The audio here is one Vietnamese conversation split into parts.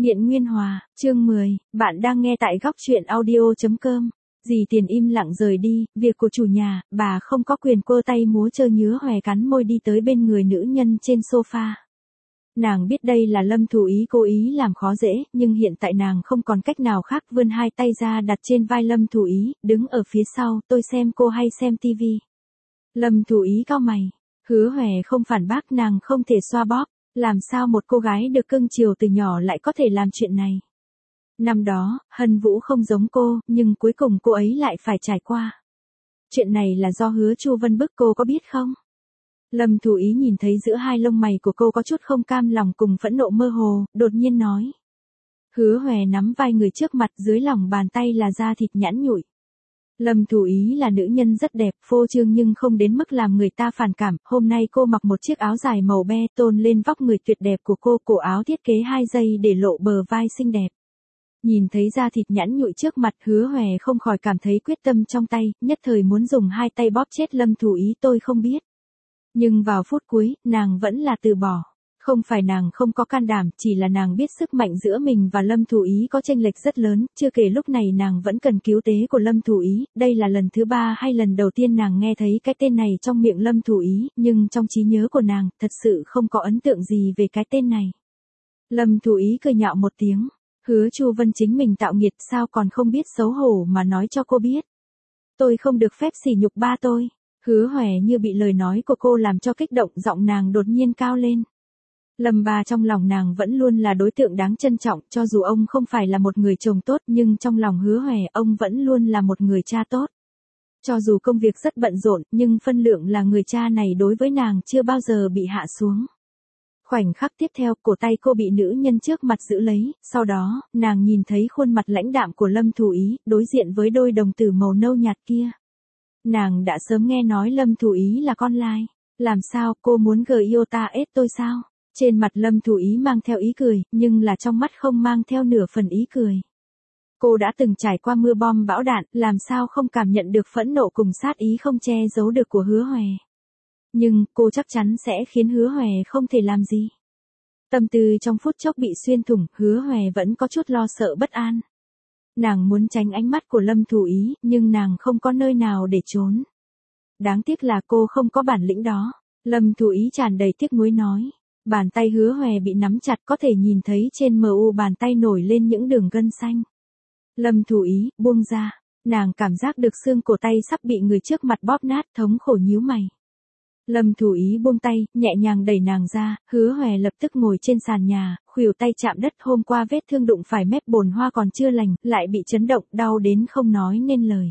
Nghiện Nguyên Hòa, chương 10, bạn đang nghe tại góc truyện audio.com. Dì Tiền im lặng rời đi, việc của chủ nhà, bà không có quyền quơ tay múa chơi nhứa hòe cắn môi đi tới bên người nữ nhân trên sofa. Nàng biết đây là Lâm Thủ Ý cố ý làm khó dễ, nhưng hiện tại nàng không còn cách nào khác, vươn hai tay ra đặt trên vai Lâm Thủ Ý, đứng ở phía sau, tôi xem cô hay xem tivi. Lâm Thủ Ý cau mày, Hứa Hòe không phản bác, nàng không thể xoa bóp. Làm sao một cô gái được cưng chiều từ nhỏ lại có thể làm chuyện này? Năm đó, Hân Vũ không giống cô, nhưng cuối cùng cô ấy lại phải trải qua. Chuyện này là do Hứa Chu Vân bức cô, có biết không? Lâm Thủ Ý nhìn thấy giữa hai lông mày của cô có chút không cam lòng cùng phẫn nộ mơ hồ, đột nhiên nói. Hứa Hòe nắm vai người trước mặt, dưới lòng bàn tay là da thịt nhẵn nhụi. Lâm Thủ Ý là nữ nhân rất đẹp, phô trương nhưng không đến mức làm người ta phản cảm. Hôm nay cô mặc một chiếc áo dài màu be tôn lên vóc người tuyệt đẹp của cô, cổ áo thiết kế 2 dây để lộ bờ vai xinh đẹp. Nhìn thấy da thịt nhẵn nhụi trước mặt, Hứa Hòe không khỏi cảm thấy quyết tâm trong tay, nhất thời muốn dùng hai tay bóp chết Lâm Thủ Ý. Tôi không biết. Nhưng vào phút cuối, nàng vẫn là từ bỏ. Không phải nàng không có can đảm, chỉ là nàng biết sức mạnh giữa mình và Lâm Thủ Ý có chênh lệch rất lớn, chưa kể lúc này nàng vẫn cần cứu tế của Lâm Thủ Ý. Đây là lần thứ 3 hay lần đầu tiên nàng nghe thấy cái tên này trong miệng Lâm Thủ Ý, nhưng trong trí nhớ của nàng, thật sự không có ấn tượng gì về cái tên này. Lâm Thủ Ý cười nhạo một tiếng, Hứa Chu Vân chính mình tạo nghiệt, sao còn không biết xấu hổ mà nói cho cô biết. Tôi không được phép sỉ nhục ba tôi. Hứa Hòe như bị lời nói của cô làm cho kích động, giọng nàng đột nhiên cao lên. Lâm ba trong lòng nàng vẫn luôn là đối tượng đáng trân trọng, cho dù ông không phải là một người chồng tốt, nhưng trong lòng Hứa Hòe, ông vẫn luôn là một người cha tốt. Cho dù công việc rất bận rộn, nhưng phân lượng là người cha này đối với nàng chưa bao giờ bị hạ xuống. Khoảnh khắc tiếp theo, cổ tay cô bị nữ nhân trước mặt giữ lấy, sau đó, nàng nhìn thấy khuôn mặt lãnh đạm của Lâm Thủ Ý, đối diện với đôi đồng tử màu nâu nhạt kia. Nàng đã sớm nghe nói Lâm Thủ Ý là con lai. Làm sao, cô muốn Giota ết tôi sao? Trên mặt Lâm Thủ Ý mang theo ý cười, nhưng là trong mắt không mang theo nửa phần ý cười. Cô đã từng trải qua mưa bom bão đạn, làm sao không cảm nhận được phẫn nộ cùng sát ý không che giấu được của Hứa Hòe. Nhưng, cô chắc chắn sẽ khiến Hứa Hòe không thể làm gì. Tâm tư trong phút chốc bị xuyên thủng, Hứa Hòe vẫn có chút lo sợ bất an. Nàng muốn tránh ánh mắt của Lâm Thủ Ý, nhưng nàng không có nơi nào để trốn. Đáng tiếc là cô không có bản lĩnh đó. Lâm Thủ Ý tràn đầy tiếc nuối nói. Bàn tay Hứa Hòe bị nắm chặt, có thể nhìn thấy trên mu bàn tay nổi lên những đường gân xanh. Lâm Thủ Ý, buông ra. Nàng cảm giác được xương cổ tay sắp bị người trước mặt bóp nát, thống khổ nhíu mày. Lâm Thủ Ý buông tay, nhẹ nhàng đẩy nàng ra, Hứa Hòe lập tức ngồi trên sàn nhà, khuỷu tay chạm đất, hôm qua vết thương đụng phải mép bồn hoa còn chưa lành, lại bị chấn động, đau đến không nói nên lời.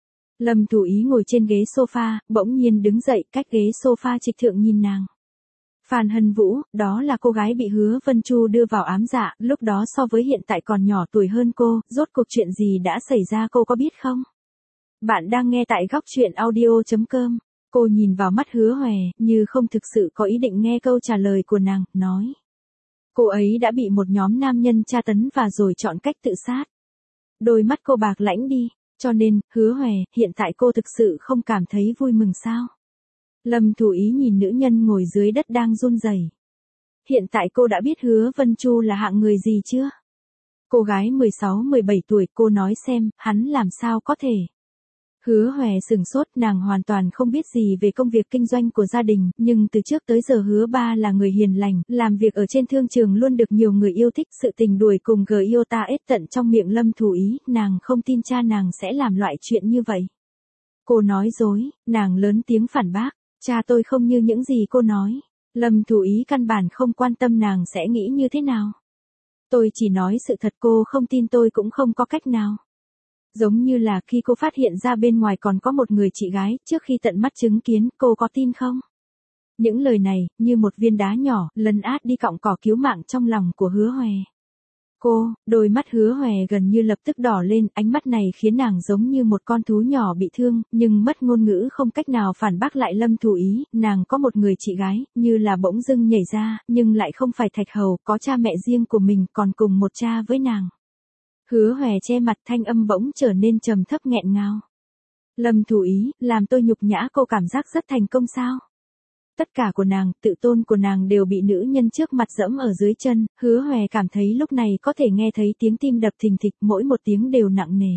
Lâm Thủ Ý ngồi trên ghế sofa, bỗng nhiên đứng dậy, cách ghế sofa trịch thượng nhìn nàng. Phan Hân Vũ, đó là cô gái bị Hứa Vân Chu đưa vào ám dạ, lúc đó so với hiện tại còn nhỏ tuổi hơn cô, rốt cuộc chuyện gì đã xảy ra cô có biết không? Bạn đang nghe tại góc truyện audio.com. Cô nhìn vào mắt Hứa Hòe, như không thực sự có ý định nghe câu trả lời của nàng, nói. Cô ấy đã bị một nhóm nam nhân tra tấn và rồi chọn cách tự sát. Đôi mắt cô bạc lãnh đi, cho nên, Hứa Hòe, hiện tại cô thực sự không cảm thấy vui mừng sao? Lâm Thủ Ý nhìn nữ nhân ngồi dưới đất đang run rẩy. Hiện tại cô đã biết Hứa Vân Chu là hạng người gì chưa? Cô gái 16-17 tuổi, cô nói xem, hắn làm sao có thể? Hứa Hòe sừng sốt, nàng hoàn toàn không biết gì về công việc kinh doanh của gia đình, nhưng từ trước tới giờ Hứa ba là người hiền lành, làm việc ở trên thương trường luôn được nhiều người yêu thích, sự tình đuổi cùng Giota ết tận trong miệng Lâm Thủ Ý, nàng không tin cha nàng sẽ làm loại chuyện như vậy. Cô nói dối, nàng lớn tiếng phản bác, cha tôi không như những gì cô nói. Lâm Thủ Ý căn bản không quan tâm nàng sẽ nghĩ như thế nào. Tôi chỉ nói sự thật, cô không tin tôi cũng không có cách nào. Giống như là khi cô phát hiện ra bên ngoài còn có một người chị gái, trước khi tận mắt chứng kiến, cô có tin không? Những lời này, như một viên đá nhỏ, lấn át đi cọng cỏ cứu mạng trong lòng của Hứa Hòe. Đôi mắt Hứa Hòe gần như lập tức đỏ lên, ánh mắt này khiến nàng giống như một con thú nhỏ bị thương, nhưng mất ngôn ngữ không cách nào phản bác lại Lâm Thủ Ý, nàng có một người chị gái, như là bỗng dưng nhảy ra, nhưng lại không phải Thạch Hầu, có cha mẹ riêng của mình, còn cùng một cha với nàng. Hứa Hòe che mặt, thanh âm bỗng trở nên trầm thấp nghẹn ngào. Lâm Thủ Ý, làm tôi nhục nhã, cô cảm giác rất thành công sao? Tất cả của nàng, tự tôn của nàng đều bị nữ nhân trước mặt dẫm ở dưới chân, Hứa Hoè cảm thấy lúc này có thể nghe thấy tiếng tim đập thình thịch, mỗi một tiếng đều nặng nề.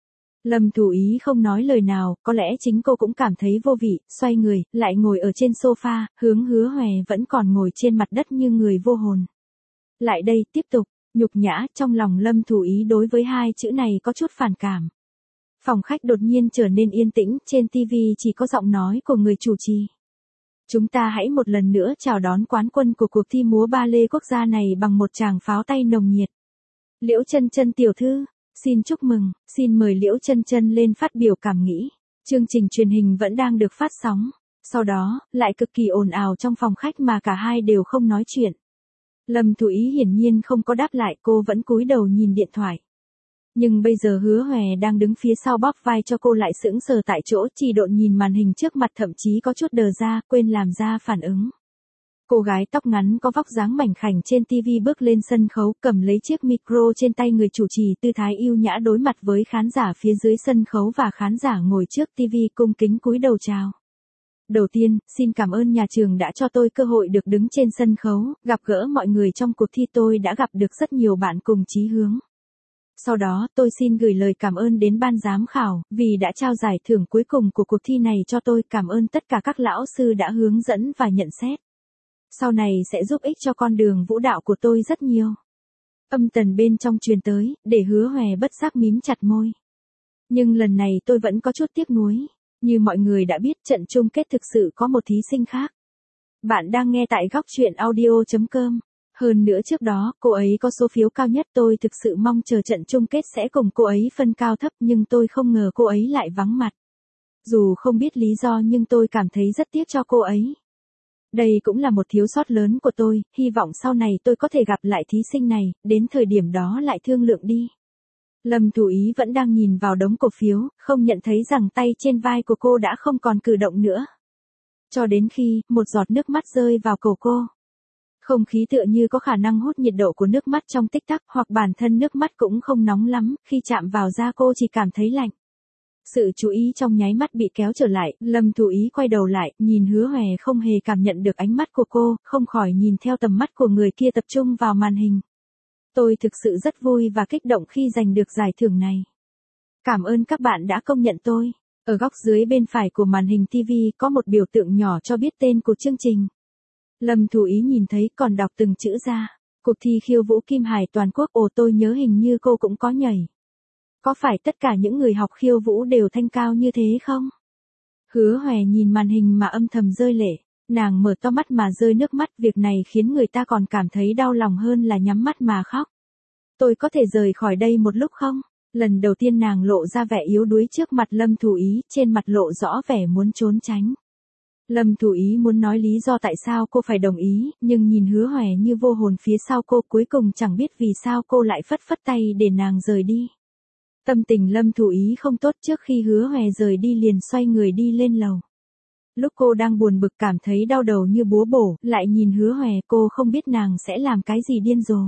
Lâm Thủ Ý không nói lời nào, có lẽ chính cô cũng cảm thấy vô vị, xoay người, lại ngồi ở trên sofa, hướng Hứa Hoè vẫn còn ngồi trên mặt đất như người vô hồn. Lại đây, tiếp tục, nhục nhã, trong lòng Lâm Thủ Ý đối với hai chữ này có chút phản cảm. Phòng khách đột nhiên trở nên yên tĩnh, trên TV chỉ có giọng nói của người chủ trì. Chúng ta hãy một lần nữa chào đón quán quân của cuộc thi múa ba lê quốc gia này bằng một tràng pháo tay nồng nhiệt. Liễu Chân Chân tiểu thư, xin chúc mừng, xin mời Liễu Chân Chân lên phát biểu cảm nghĩ. Chương trình truyền hình vẫn đang được phát sóng. Sau đó, lại cực kỳ ồn ào trong phòng khách mà cả hai đều không nói chuyện. Lâm Thủ Ý hiển nhiên không có đáp lại, cô vẫn cúi đầu nhìn điện thoại. Nhưng bây giờ Hứa Hoè đang đứng phía sau bóp vai cho cô lại sững sờ tại chỗ, chỉ độn nhìn màn hình trước mặt, thậm chí có chút đờ ra, quên làm ra phản ứng. Cô gái tóc ngắn có vóc dáng mảnh khảnh trên TV bước lên sân khấu, cầm lấy chiếc micro trên tay người chủ trì, tư thái yêu nhã đối mặt với khán giả phía dưới sân khấu và khán giả ngồi trước TV, cung kính cúi đầu chào. Đầu tiên, xin cảm ơn nhà trường đã cho tôi cơ hội được đứng trên sân khấu, gặp gỡ mọi người trong cuộc thi. Tôi đã gặp được rất nhiều bạn cùng chí hướng. Sau đó, tôi xin gửi lời cảm ơn đến ban giám khảo, vì đã trao giải thưởng cuối cùng của cuộc thi này cho tôi. Cảm ơn tất cả các lão sư đã hướng dẫn và nhận xét. Sau này sẽ giúp ích cho con đường vũ đạo của tôi rất nhiều. Âm tần bên trong truyền tới, để Hứa Hoè bất giác mím chặt môi. Nhưng lần này tôi vẫn có chút tiếc nuối. Như mọi người đã biết, trận chung kết thực sự có một thí sinh khác. Bạn đang nghe tại góc truyện audio.com. Hơn nữa trước đó, cô ấy có số phiếu cao nhất. Tôi thực sự mong chờ trận chung kết sẽ cùng cô ấy phân cao thấp, nhưng tôi không ngờ cô ấy lại vắng mặt. Dù không biết lý do nhưng tôi cảm thấy rất tiếc cho cô ấy. Đây cũng là một thiếu sót lớn của tôi, hy vọng sau này tôi có thể gặp lại thí sinh này, đến thời điểm đó lại thương lượng đi. Lâm Thủ Ý vẫn đang nhìn vào đống cổ phiếu, không nhận thấy rằng tay trên vai của cô đã không còn cử động nữa. Cho đến khi, một giọt nước mắt rơi vào cổ cô. Không khí tựa như có khả năng hút nhiệt độ của nước mắt trong tích tắc, hoặc bản thân nước mắt cũng không nóng lắm, khi chạm vào da cô chỉ cảm thấy lạnh. Sự chú ý trong nháy mắt bị kéo trở lại, Lâm Thủ Ý quay đầu lại, nhìn Hứa Hoè không hề cảm nhận được ánh mắt của cô, không khỏi nhìn theo tầm mắt của người kia tập trung vào màn hình. Tôi thực sự rất vui và kích động khi giành được giải thưởng này. Cảm ơn các bạn đã công nhận tôi. Ở góc dưới bên phải của màn hình TV có một biểu tượng nhỏ cho biết tên của chương trình. Lâm Thủ Ý nhìn thấy còn đọc từng chữ ra. Cuộc thi khiêu vũ Kim Hải toàn quốc. Ồ, tôi nhớ hình như cô cũng có nhảy. Có phải tất cả những người học khiêu vũ đều thanh cao như thế không? Hứa Hoè nhìn màn hình mà âm thầm rơi lệ. Nàng mở to mắt mà rơi nước mắt, việc này khiến người ta còn cảm thấy đau lòng hơn là nhắm mắt mà khóc. Tôi có thể rời khỏi đây một lúc không? Lần đầu tiên nàng lộ ra vẻ yếu đuối trước mặt Lâm Thủ Ý, trên mặt lộ rõ vẻ muốn trốn tránh. Lâm Thủ Ý muốn nói lý do tại sao cô phải đồng ý, nhưng nhìn Hứa Hoè như vô hồn phía sau cô, cuối cùng chẳng biết vì sao cô lại phất phất tay để nàng rời đi. Tâm tình Lâm Thủ Ý không tốt, trước khi Hứa Hoè rời đi liền xoay người đi lên lầu. Lúc cô đang buồn bực cảm thấy đau đầu như búa bổ, lại nhìn Hứa Hoè, cô không biết nàng sẽ làm cái gì điên rồ.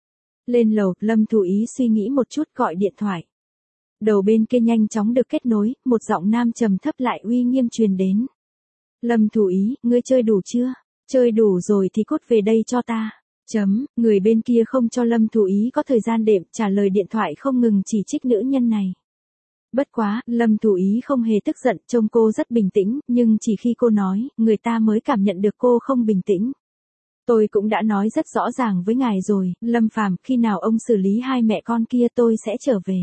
Lên lầu, Lâm Thủ Ý suy nghĩ một chút gọi điện thoại. Đầu bên kia nhanh chóng được kết nối, một giọng nam trầm thấp lại uy nghiêm truyền đến. Lâm Thủ Ý, ngươi chơi đủ chưa? Chơi đủ rồi thì cút về đây cho ta. Người bên kia không cho Lâm Thủ Ý có thời gian đệm, trả lời điện thoại không ngừng chỉ trích nữ nhân này. Bất quá, Lâm Thủ Ý không hề tức giận, trông cô rất bình tĩnh, nhưng chỉ khi cô nói, người ta mới cảm nhận được cô không bình tĩnh. Tôi cũng đã nói rất rõ ràng với ngài rồi, Lâm Phàm, khi nào ông xử lý hai mẹ con kia tôi sẽ trở về.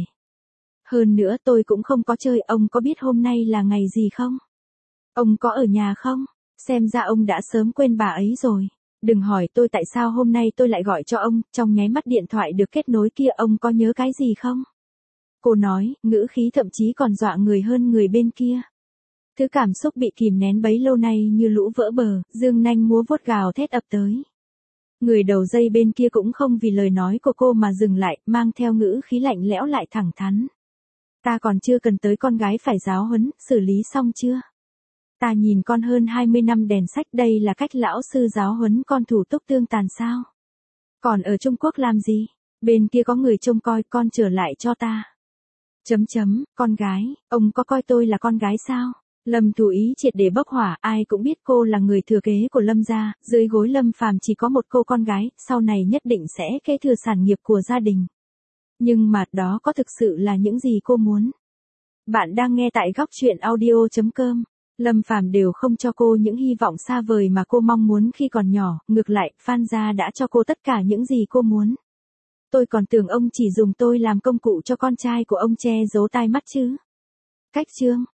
Hơn nữa tôi cũng không có chơi, ông có biết hôm nay là ngày gì không? Ông có ở nhà không? Xem ra ông đã sớm quên bà ấy rồi. Đừng hỏi tôi tại sao hôm nay tôi lại gọi cho ông, trong nháy mắt điện thoại được kết nối kia, ông có nhớ cái gì không? Cô nói, ngữ khí thậm chí còn dọa người hơn người bên kia. Thứ cảm xúc bị kìm nén bấy lâu nay như lũ vỡ bờ, dương nanh múa vuốt gào thét ập tới. Người đầu dây bên kia cũng không vì lời nói của cô mà dừng lại, mang theo ngữ khí lạnh lẽo lại thẳng thắn. Ta còn chưa cần tới con gái phải giáo huấn, xử lý xong chưa? Ta nhìn con hơn 20 năm đèn sách, đây là cách lão sư giáo huấn con thủ túc tương tàn sao? Còn ở Trung Quốc làm gì? Bên kia có người trông coi, con trở lại cho ta. Con gái, ông có coi tôi là con gái sao? Lâm Tú Ý triệt để bốc hỏa, ai cũng biết cô là người thừa kế của Lâm gia, dưới gối Lâm Phàm chỉ có một cô con gái, sau này nhất định sẽ kế thừa sản nghiệp của gia đình. Nhưng mà đó có thực sự là những gì cô muốn? Bạn đang nghe tại góc truyện audio.com. Lâm Phàm đều không cho cô những hy vọng xa vời mà cô mong muốn khi còn nhỏ, ngược lại, Phan gia đã cho cô tất cả những gì cô muốn. Tôi còn tưởng ông chỉ dùng tôi làm công cụ cho con trai của ông che giấu tai mắt chứ. Cách chương